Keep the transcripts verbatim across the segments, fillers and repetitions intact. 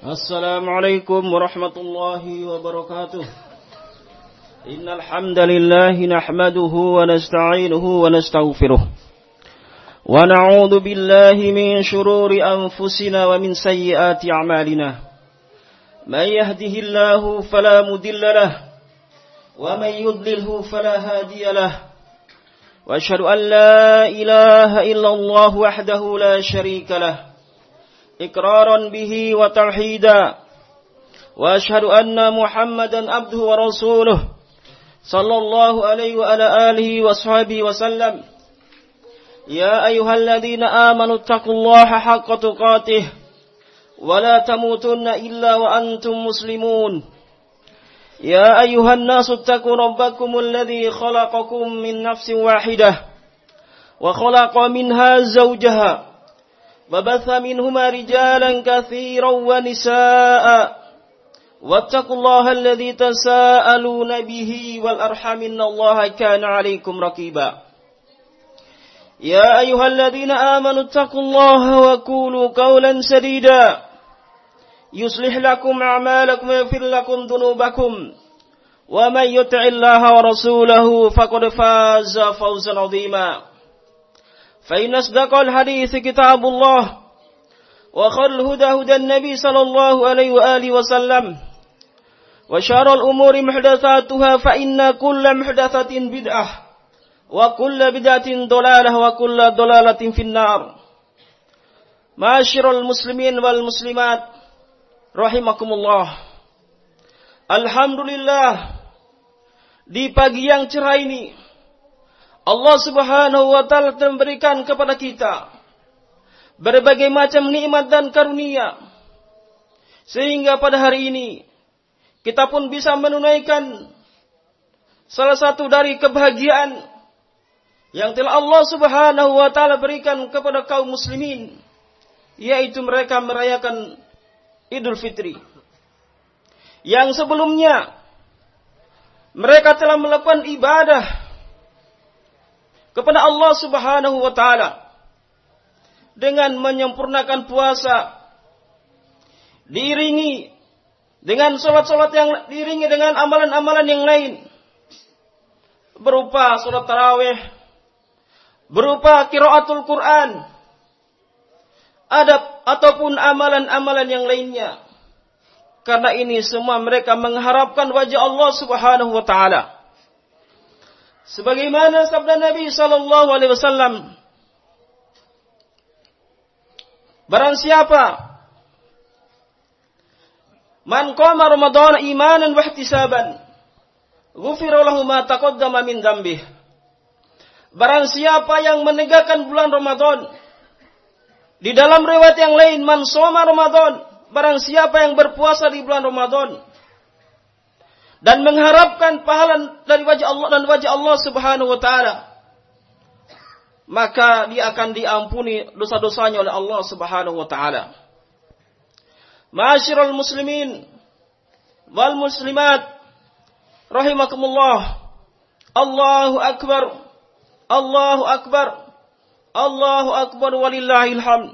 السلام عليكم ورحمة الله وبركاته. إن الحمد لله نحمده ونستعينه ونستغفره ونعوذ بالله من شرور أنفسنا ومن سيئات أعمالنا. من يهده الله فلا مضل له ومن يضلله فلا هادي له. وأشهد أن لا إله إلا الله وحده لا شريك له إقرارا به وتوحيدا. وأشهد أن محمدا عبده ورسوله صلى الله عليه وعلى آله وصحبه وسلم. يا أيها الذين آمنوا اتقوا الله حق تقاته ولا تموتن إلا وأنتم مسلمون. يا أيها الناس اتقوا ربكم الذي خلقكم من نفس واحدة وخلق منها زوجها وبث منهما رجالا كثيرا ونساء واتقوا الله الذي تساءلون به والأرحام إن الله كان عليكم رقيبا. يا أيها الذين آمنوا اتقوا الله وقولوا قولا سديدا يصلح لكم أعمالكم ويغفر لكم ذنوبكم ومن يطع الله ورسوله فقد فاز فوزا عظيما. فإن أصدق الحديث كتاب الله وخير الهدى هدى النبي صلى الله عليه وآله وسلم وشر الأمور محدثاتها فإن كل محدثة بدعة وكل بدعة ضلالة وكل ضلالة في النار. معاشر المسلمين والمسلمات rahimakumullah. Alhamdulillah, di pagi yang cerah ini Allah Subhanahu wa taala telah memberikan kepada kita berbagai macam nikmat dan karunia, sehingga pada hari ini kita pun bisa menunaikan salah satu dari kebahagiaan yang telah Allah Subhanahu wa taala berikan kepada kaum muslimin, yaitu mereka merayakan Idul Fitri. Yang sebelumnya mereka telah melakukan ibadah kepada Allah Subhanahu wa taala dengan menyempurnakan puasa, diiringi dengan salat-salat yang diiringi dengan amalan-amalan yang lain, berupa salat tarawih, berupa qiraatul Quran, adab ataupun amalan-amalan yang lainnya. Karena ini semua mereka mengharapkan wajah Allah Subhanahu wa taala. Sebagaimana sabda Nabi sallallahu alaihi wasallam, barang siapa man qama Ramadan imanan wa ihtisaban ghufira lahu ma taqaddama min dzambih. Barang siapa yang menegakkan bulan Ramadan, di dalam riwayat yang lain, man shoma Ramadan, barang siapa yang berpuasa di bulan Ramadan dan mengharapkan pahala dari wajah Allah dan wajah Allah Subhanahu wa taala, maka dia akan diampuni dosa-dosanya oleh Allah Subhanahu wa taala. Ma'asyiral muslimin wal muslimat rahimakumullah. Allahu akbar. Allahu akbar. Allahu akbar walillahil hamd.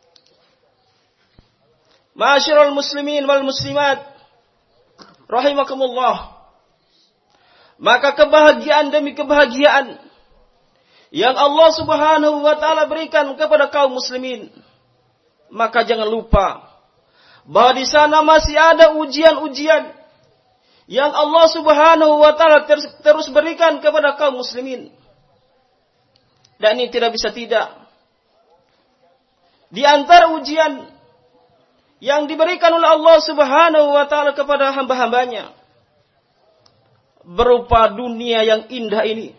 Ma'asyiral muslimin wal muslimat rahimakumullah. Maka kebahagiaan demi kebahagiaan yang Allah Subhanahu wa taala berikan kepada kaum muslimin, maka jangan lupa bahwa di sana masih ada ujian-ujian yang Allah Subhanahu wa taala terus, terus berikan kepada kaum muslimin. Dan ini tidak bisa tidak. Di antara ujian yang diberikan oleh Allah Subhanahu wa taala kepada hamba-hambanya berupa dunia yang indah ini.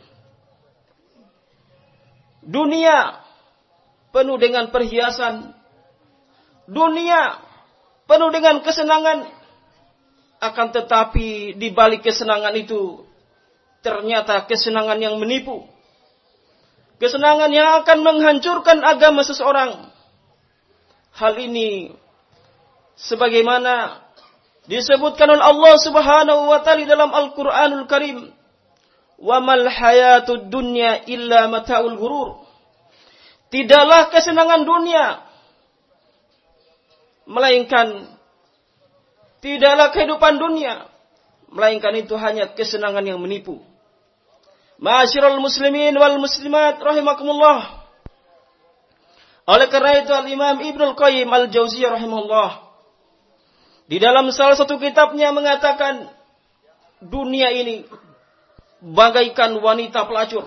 Dunia penuh dengan perhiasan, dunia penuh dengan kesenangan, akan tetapi di balik kesenangan itu ternyata kesenangan yang menipu. Kesenangan yang akan menghancurkan agama seseorang. Hal ini sebagaimana disebutkan oleh Allah Subhanahu wa taala dalam Al-Qur'anul Karim, "Wa mal hayatud dunya illa mata'ul ghurur." Tidaklah kesenangan dunia melainkan tidaklah kehidupan dunia, melainkan itu hanya kesenangan yang menipu. Ma'asyiral muslimin wal muslimat rahimakumullah. Oleh karena itu Al-Imam Ibnul Qayyim Al-Jauziyah rahimahullah di dalam salah satu kitabnya mengatakan dunia ini bagaikan wanita pelacur.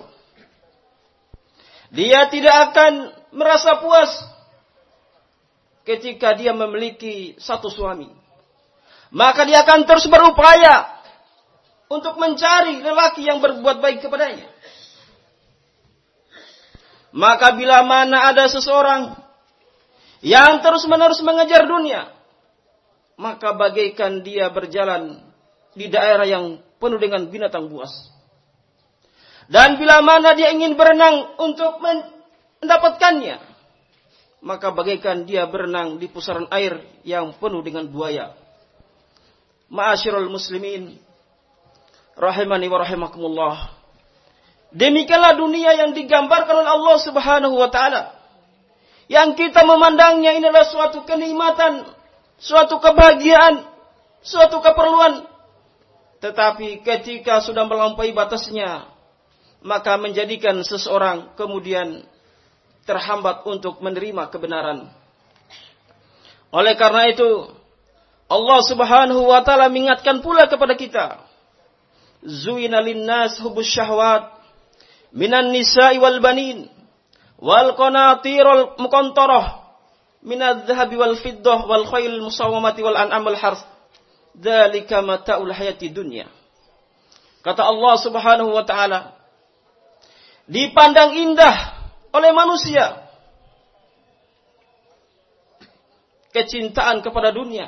Dia tidak akan merasa puas ketika dia memiliki satu suami. Maka dia akan terus berupaya untuk mencari lelaki yang berbuat baik kepadanya. Maka bila mana ada seseorang yang terus-menerus mengejar dunia, maka bagaikan dia berjalan di daerah yang penuh dengan binatang buas. Dan bila mana dia ingin berenang untuk mendapatkannya, maka bagaikan dia berenang di pusaran air yang penuh dengan buaya. Ma'asyiral muslimin rahimani wa rahimakumullah. Demikianlah dunia yang digambarkan oleh Allah Subhanahu wa taala. Yang kita memandangnya ini adalah suatu kenikmatan, suatu kebahagiaan, suatu keperluan. Tetapi ketika sudah melampaui batasnya, maka menjadikan seseorang kemudian terhambat untuk menerima kebenaran. Oleh karena itu, Allah Subhanahu wa taala mengingatkan pula kepada kita, Zuina linnas hubbus syahwat minan nisa'i wal banin wal qanatirul muqantarah minadh dhahabi wal fiddah wal khayl musawwamati wal an'am wal harth dzalika mata'ul hayati dunya. Kata Allah Subhanahu wa taala, dipandang indah oleh manusia kecintaan kepada dunia,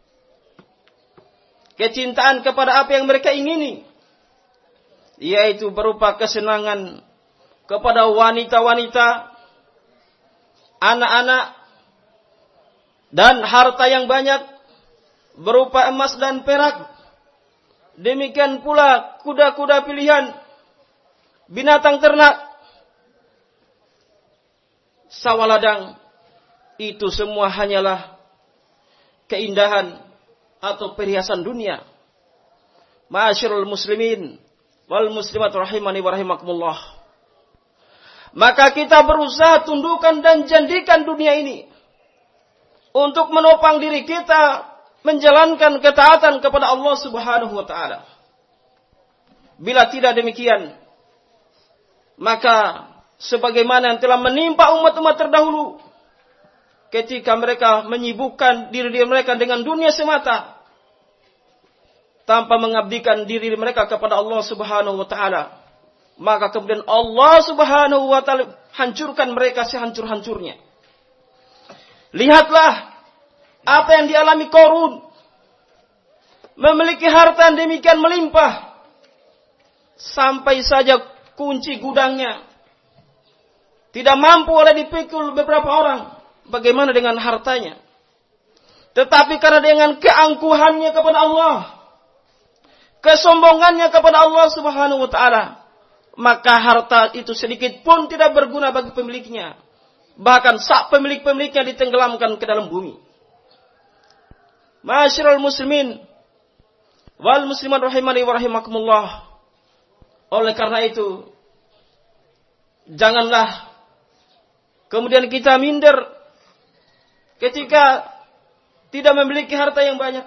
kecintaan kepada apa yang mereka ingini, yaitu berupa kesenangan kepada wanita-wanita, anak-anak, dan harta yang banyak berupa emas dan perak. Demikian pula kuda-kuda pilihan, binatang ternak, sawah ladang. Itu semua hanyalah keindahan atau perhiasan dunia. Ma'asyiral muslimin wal muslimat rahimani wa rahimakumullah. Maka kita berusaha tundukkan dan jandikan dunia ini untuk menopang diri kita menjalankan ketaatan kepada Allah Subhanahu wa taala. Bila tidak demikian, maka sebagaimana yang telah menimpa umat-umat terdahulu ketika mereka menyibukkan diri mereka dengan dunia semata tanpa mengabdikan diri mereka kepada Allah Subhanahu wa taala, maka kemudian Allah Subhanahu wa taala hancurkan mereka sehancur-hancurnya. Lihatlah apa yang dialami Qarun, memiliki harta yang demikian melimpah sampai saja kunci gudangnya tidak mampu oleh dipikul beberapa orang. Bagaimana dengan hartanya? Tetapi karena dengan keangkuhannya kepada Allah, kesombongannya kepada Allah Subhanahu wa taala, maka harta itu sedikit pun tidak berguna bagi pemiliknya. Bahkan sak pemilik-pemiliknya ditenggelamkan ke dalam bumi. Ma'asyiral muslimin wal muslimat rahimani wa rahimakumullah. Oleh karena itu, janganlah kemudian kita minder ketika tidak memiliki harta yang banyak.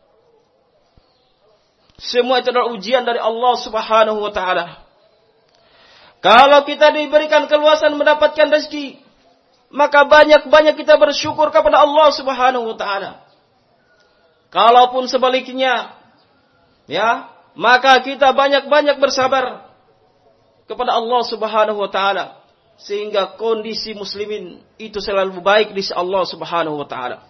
Semua itu adalah ujian dari Allah Subhanahu wa taala. Kalau kita diberikan keluasan mendapatkan rezeki, maka banyak-banyak kita bersyukur kepada Allah Subhanahu wa taala. Kalaupun sebaliknya, ya, maka kita banyak-banyak bersabar kepada Allah Subhanahu wa taala. Sehingga kondisi muslimin itu selalu baik di sisi Allah Subhanahu wa taala.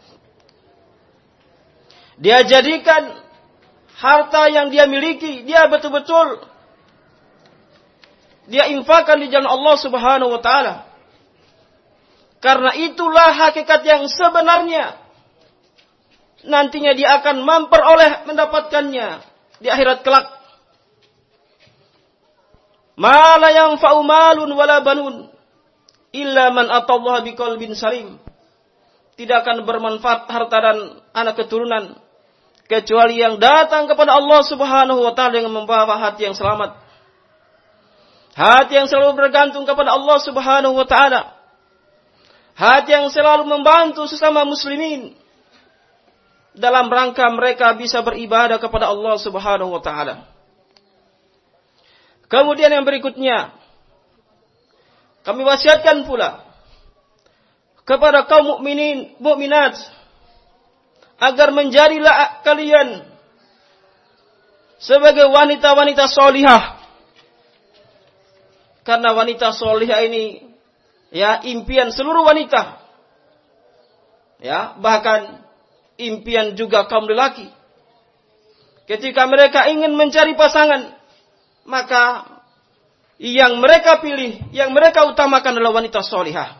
Dia jadikan harta yang dia miliki, dia betul-betul dia infakkan di jalan Allah Subhanahu wa taala. Karena itulah hakikat yang sebenarnya. Nantinya dia akan memperoleh mendapatkannya di akhirat kelak. Ma la yanfa'u malun wala banun illa man atallaha biqalbin salim. Tidak akan bermanfaat harta dan anak keturunan kecuali yang datang kepada Allah Subhanahu wa taala dengan membawa hati yang selamat. Hati yang selalu bergantung kepada Allah Subhanahu wa taala. Hati yang selalu membantu sesama muslimin dalam rangka mereka bisa beribadah kepada Allah Subhanahu wa taala. Kemudian yang berikutnya, kami wasiatkan pula kepada kaum mukminin, mukminat, agar menjadilah kalian sebagai wanita-wanita solihah. Karena wanita solihah ini, ya, impian seluruh wanita. Ya, bahkan impian juga kaum lelaki. Ketika mereka ingin mencari pasangan, maka yang mereka pilih, yang mereka utamakan adalah wanita solihah.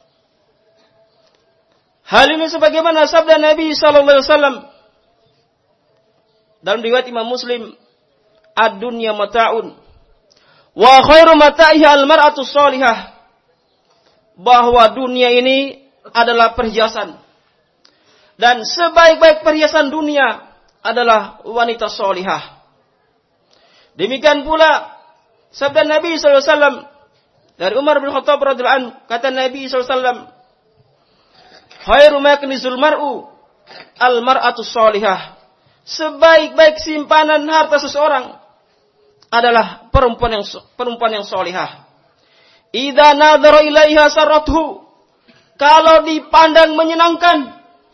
Hal ini sebagaimana sabda Nabi sallallahu alaihi wasallam dalam riwayat Imam Muslim, ad-dunya mata'un wa khairu mata'iha al-mar'atu sholihah, bahwa dunia ini adalah perhiasan dan sebaik-baik perhiasan dunia adalah wanita sholihah. Demikian pula sabda Nabi sallallahu alaihi wasallam dari Umar bin Khattab radhiyallahu anhu, kata Nabi sallallahu alaihi wasallam, khairu ma yaknizul mar'u al-mar'atu sholihah, sebaik-baik simpanan harta seseorang adalah perempuan yang perempuan yang solihah. Idza nadhara ilaiha sarathu, kalau dipandang menyenangkan.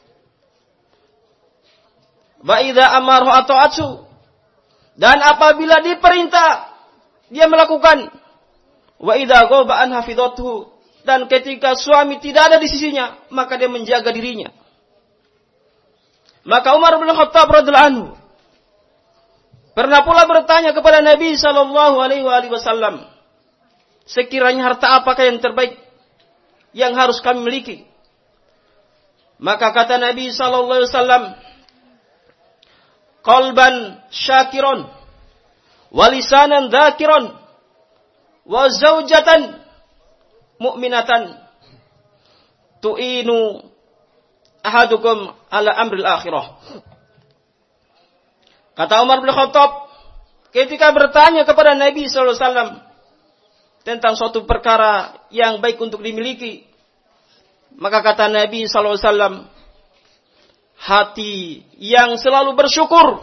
Wa idza amara ata'atu, dan apabila diperintah dia melakukan. Wa idza ghaba an hafidhathu, dan ketika suami tidak ada di sisinya maka dia menjaga dirinya. Maka Umar bin Khattab radhiyallahu anhu pernah pula bertanya kepada Nabi sallallahu alaihi wasallam, sekiranya harta apakah yang terbaik yang harus kami miliki? Maka kata Nabi sallallahu alaihi wasallam, qalban syakiron, wa lisanan dzakiron, wa zaujatan mu'minatan tu'inu ahadukum ala amril akhirah. Kata Umar bin Khattab ketika bertanya kepada Nabi sallallahu alaihi wasallam tentang suatu perkara yang baik untuk dimiliki, maka kata Nabi sallallahu alaihi wasallam, hati yang selalu bersyukur,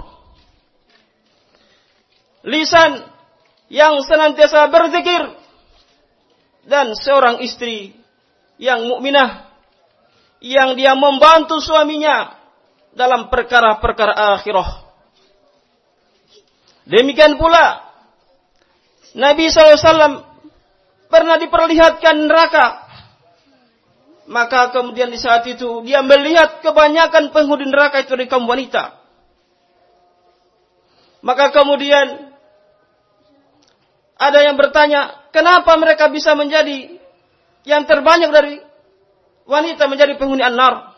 lisan yang senantiasa berzikir, dan seorang istri yang mukminah yang dia membantu suaminya dalam perkara-perkara akhirah. Demikian pula Nabi sallallahu alaihi wasallam pernah diperlihatkan neraka. Maka kemudian di saat itu dia melihat kebanyakan penghuni neraka itu dari kaum wanita. Maka kemudian ada yang bertanya, kenapa mereka bisa menjadi yang terbanyak dari wanita menjadi penghuni an-nar?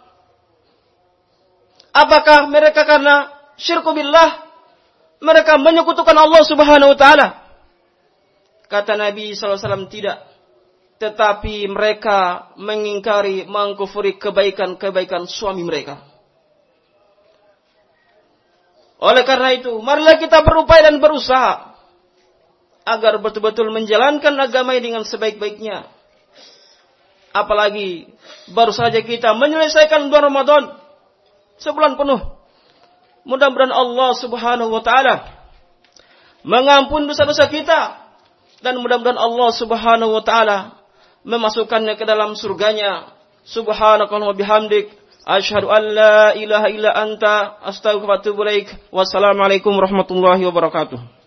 Apakah mereka karena syirku billah, mereka menyekutukan Allah Subhanahu wa taala? Kata Nabi sallallahu alaihi wasallam, tidak. Tetapi mereka mengingkari, mengkufuri kebaikan-kebaikan suami mereka. Oleh karena itu, marilah kita berupaya dan berusaha agar betul-betul menjalankan agama ini dengan sebaik-baiknya. Apalagi baru saja kita menyelesaikan bulan Ramadan sebulan penuh. Mudah-mudahan Allah Subhanahu wa taala mengampuni dosa-dosa kita, dan mudah-mudahan Allah Subhanahu wa taala memasukkannya ke dalam surganya. Subhanakallahumma bihamdik, asyhadu an la ilaha illa anta, astaghfiruka wa atubu ilaik. Wassalamualaikum warahmatullahi wabarakatuh.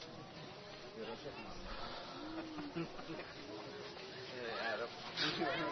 Yeah,